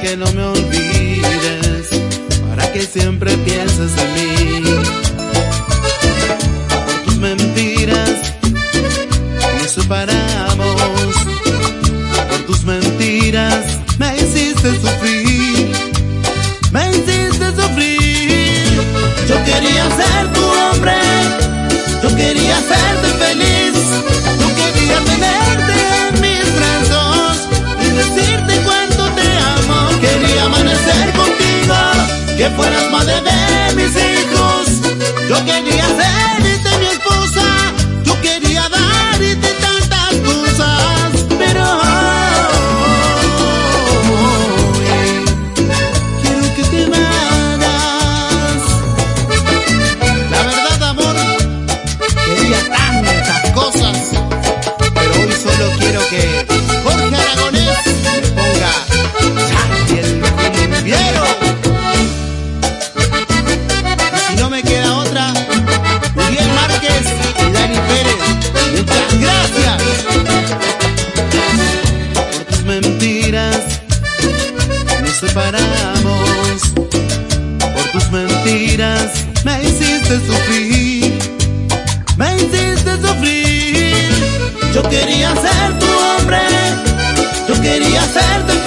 que no me olvides, para que siempre pienses en mí. Por tus mentiras nos separamos, por tus mentiras me hiciste sufrir, me hiciste sufrir. Yo quería ser tu hombre, yo quería hacerte feliz, yo quería tenerte en mis brazos y decirte cuánto te amo. Quería amanecer contigo, que fueras madre de mis hijos. Yo quería hacerte mi esposa, yo quería darte tantas cosas, pero hoy quiero que te vayas. La verdad, amor, quería tantas cosas, pero hoy solo quiero que Jorge Aragonés me ponga Charlie el cumbiero. Y si no me queda otra, Miguel Márquez y Dani Pérez. Muchas gracias. Por tus mentiras nos separamos, por tus mentiras me hiciste sufrir, me hiciste sufrir. Yo quería ser tu hombre, yo quería hacerte